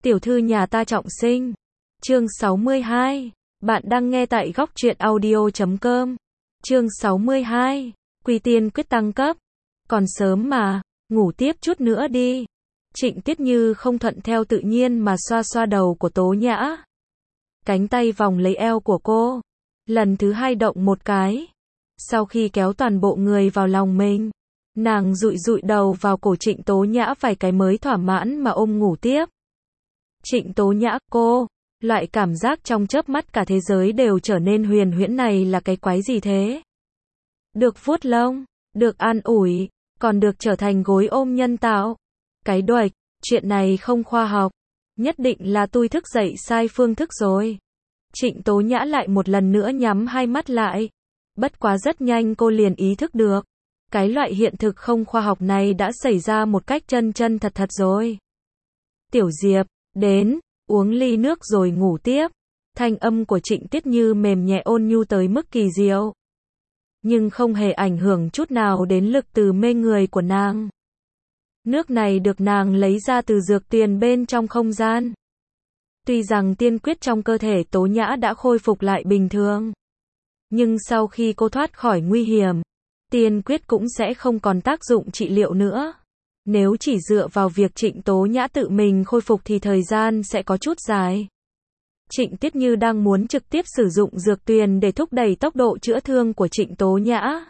Tiểu thư nhà ta trọng sinh. Chương 62. Bạn đang nghe tại góc truyện audio.com. Chương 62. Quy tiên quyết tăng cấp. Còn sớm mà, ngủ tiếp chút nữa đi. Trịnh Tiết Như không thuận theo tự nhiên mà xoa xoa đầu của Tố Nhã. Cánh tay vòng lấy eo của cô. Lần thứ hai động một cái. Sau khi kéo toàn bộ người vào lòng mình, nàng dụi dụi đầu vào cổ Trịnh Tố Nhã vài cái mới thỏa mãn mà ôm ngủ tiếp. Trịnh Tố Nhã, cô, loại cảm giác trong chớp mắt cả thế giới đều trở nên huyền huyễn này là cái quái gì thế? Được vuốt lông, được an ủi, còn được trở thành gối ôm nhân tạo. Cái đuệch, chuyện này không khoa học. Nhất định là tôi thức dậy sai phương thức rồi. Trịnh Tố Nhã lại một lần nữa nhắm hai mắt lại. Bất quá rất nhanh cô liền ý thức được. Cái loại hiện thực không khoa học này đã xảy ra một cách chân chân thật thật rồi. Tiểu Diệp, đến, uống ly nước rồi ngủ tiếp. Thanh âm của Trịnh Tiết Như mềm nhẹ ôn nhu tới mức kỳ diệu. Nhưng không hề ảnh hưởng chút nào đến lực từ mê người của nàng. Nước này được nàng lấy ra từ dược tuyền bên trong không gian. Tuy rằng tiên quyết trong cơ thể Tố Nhã đã khôi phục lại bình thường. Nhưng sau khi cô thoát khỏi nguy hiểm, tiên quyết cũng sẽ không còn tác dụng trị liệu nữa. Nếu chỉ dựa vào việc Trịnh Tố Nhã tự mình khôi phục thì thời gian sẽ có chút dài. Trịnh Tiết Như đang muốn trực tiếp sử dụng dược tuyền để thúc đẩy tốc độ chữa thương của Trịnh Tố Nhã.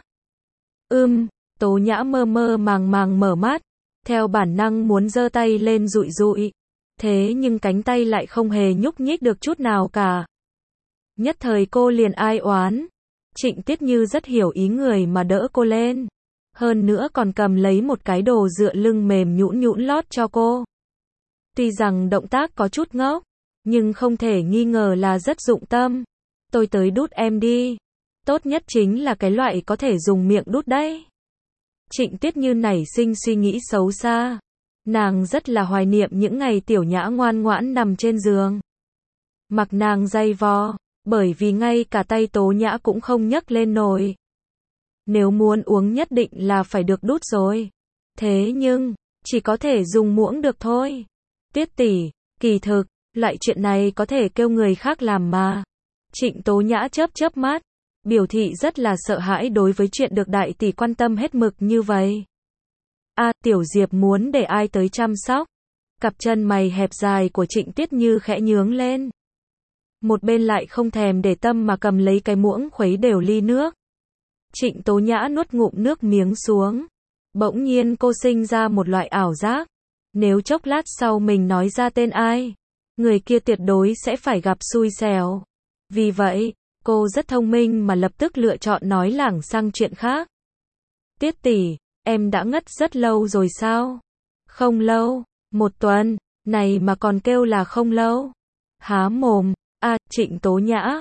Tố Nhã mơ mơ màng màng mở mắt, theo bản năng muốn giơ tay lên dụi dụi. Thế nhưng cánh tay lại không hề nhúc nhích được chút nào cả. Nhất thời cô liền ai oán. Trịnh Tiết Như rất hiểu ý người mà đỡ cô lên. Hơn nữa còn cầm lấy một cái đồ dựa lưng mềm nhũn nhũn lót cho cô. Tuy rằng động tác có chút ngốc, nhưng không thể nghi ngờ là rất dụng tâm. Tôi tới đút em đi. Tốt nhất chính là cái loại có thể dùng miệng đút đấy. Trịnh Tiết Như nảy sinh suy nghĩ xấu xa. Nàng rất là hoài niệm những ngày Tiểu Nhã ngoan ngoãn nằm trên giường. Mặc nàng day vò, bởi vì ngay cả tay Tố Nhã cũng không nhấc lên nổi. Nếu muốn uống nhất định là phải được đút rồi. Thế nhưng, chỉ có thể dùng muỗng được thôi. Tiết tỷ, kỳ thực, loại chuyện này có thể kêu người khác làm mà. Trịnh Tố Nhã chớp chớp mắt, biểu thị rất là sợ hãi đối với chuyện được đại tỷ quan tâm hết mực như vậy. Tiểu Diệp muốn để ai tới chăm sóc? Cặp chân mày hẹp dài của Trịnh Tiết Như khẽ nhướng lên. Một bên lại không thèm để tâm mà cầm lấy cái muỗng khuấy đều ly nước. Trịnh Tố Nhã nuốt ngụm nước miếng xuống. Bỗng nhiên cô sinh ra một loại ảo giác. Nếu chốc lát sau mình nói ra tên ai, người kia tuyệt đối sẽ phải gặp xui xẻo. Vì vậy, cô rất thông minh mà lập tức lựa chọn nói lảng sang chuyện khác. Tiết tỷ, em đã ngất rất lâu rồi sao? Không lâu, 1 tuần, này mà còn kêu là không lâu. Há mồm, Trịnh Tố Nhã.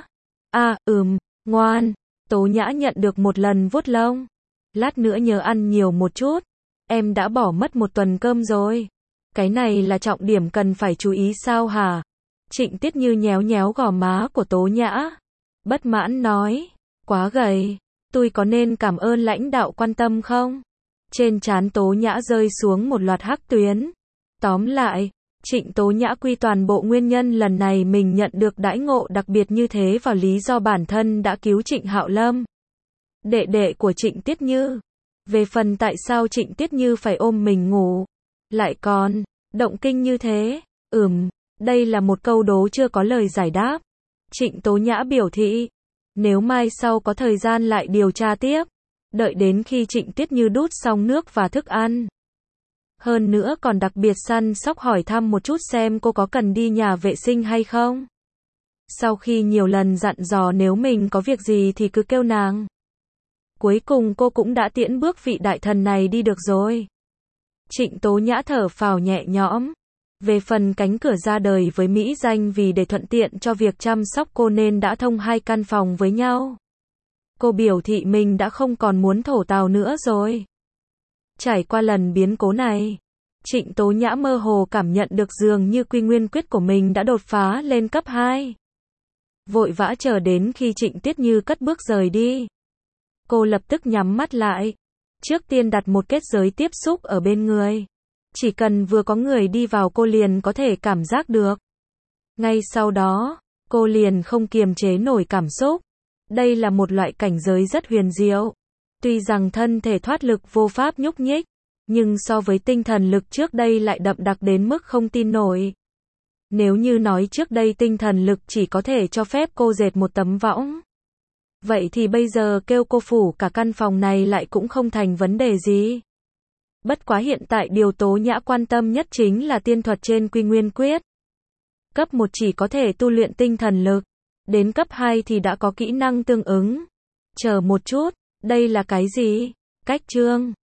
Ngoan. Tố Nhã nhận được một lần vuốt lông. Lát nữa nhớ ăn nhiều một chút. Em đã bỏ mất 1 tuần cơm rồi. Cái này là trọng điểm cần phải chú ý sao hả? Trịnh Tiết Như nhéo nhéo gò má của Tố Nhã. Bất mãn nói. Quá gầy. Tôi có nên cảm ơn lãnh đạo quan tâm không? Trên trán Tố Nhã rơi xuống một loạt hắc tuyến. Tóm lại, Trịnh Tố Nhã quy toàn bộ nguyên nhân lần này mình nhận được đãi ngộ đặc biệt như thế vào lý do bản thân đã cứu Trịnh Hạo Lâm, đệ đệ của Trịnh Tiết Như. Về phần tại sao Trịnh Tiết Như phải ôm mình ngủ, lại còn động kinh như thế, đây là một câu đố chưa có lời giải đáp. Trịnh Tố Nhã biểu thị, nếu mai sau có thời gian lại điều tra tiếp, đợi đến khi Trịnh Tiết Như đút xong nước và thức ăn. Hơn nữa còn đặc biệt săn sóc hỏi thăm một chút xem cô có cần đi nhà vệ sinh hay không. Sau khi nhiều lần dặn dò nếu mình có việc gì thì cứ kêu nàng. Cuối cùng cô cũng đã tiễn bước vị đại thần này đi được rồi. Trịnh Tố Nhã thở phào nhẹ nhõm. Về phần cánh cửa ra đời với mỹ danh vì để thuận tiện cho việc chăm sóc cô nên đã thông 2 căn phòng với nhau. Cô biểu thị mình đã không còn muốn thổ tào nữa rồi. Trải qua lần biến cố này, Trịnh Tố Nhã mơ hồ cảm nhận được dường như quy nguyên quyết của mình đã đột phá lên cấp 2. Vội vã chờ đến khi Trịnh Tiết Như cất bước rời đi. Cô lập tức nhắm mắt lại. Trước tiên đặt một kết giới tiếp xúc ở bên người. Chỉ cần vừa có người đi vào cô liền có thể cảm giác được. Ngay sau đó, cô liền không kiềm chế nổi cảm xúc. Đây là một loại cảnh giới rất huyền diệu. Tuy rằng thân thể thoát lực vô pháp nhúc nhích, nhưng so với tinh thần lực trước đây lại đậm đặc đến mức không tin nổi. Nếu như nói trước đây tinh thần lực chỉ có thể cho phép cô dệt một tấm võng, vậy thì bây giờ kêu cô phủ cả căn phòng này lại cũng không thành vấn đề gì. Bất quá hiện tại điều Tố Nhã quan tâm nhất chính là tiên thuật trên Quy Nguyên Quyết. Cấp 1 chỉ có thể tu luyện tinh thần lực, đến cấp 2 thì đã có kỹ năng tương ứng. Chờ một chút, đây là cái gì? Cách chương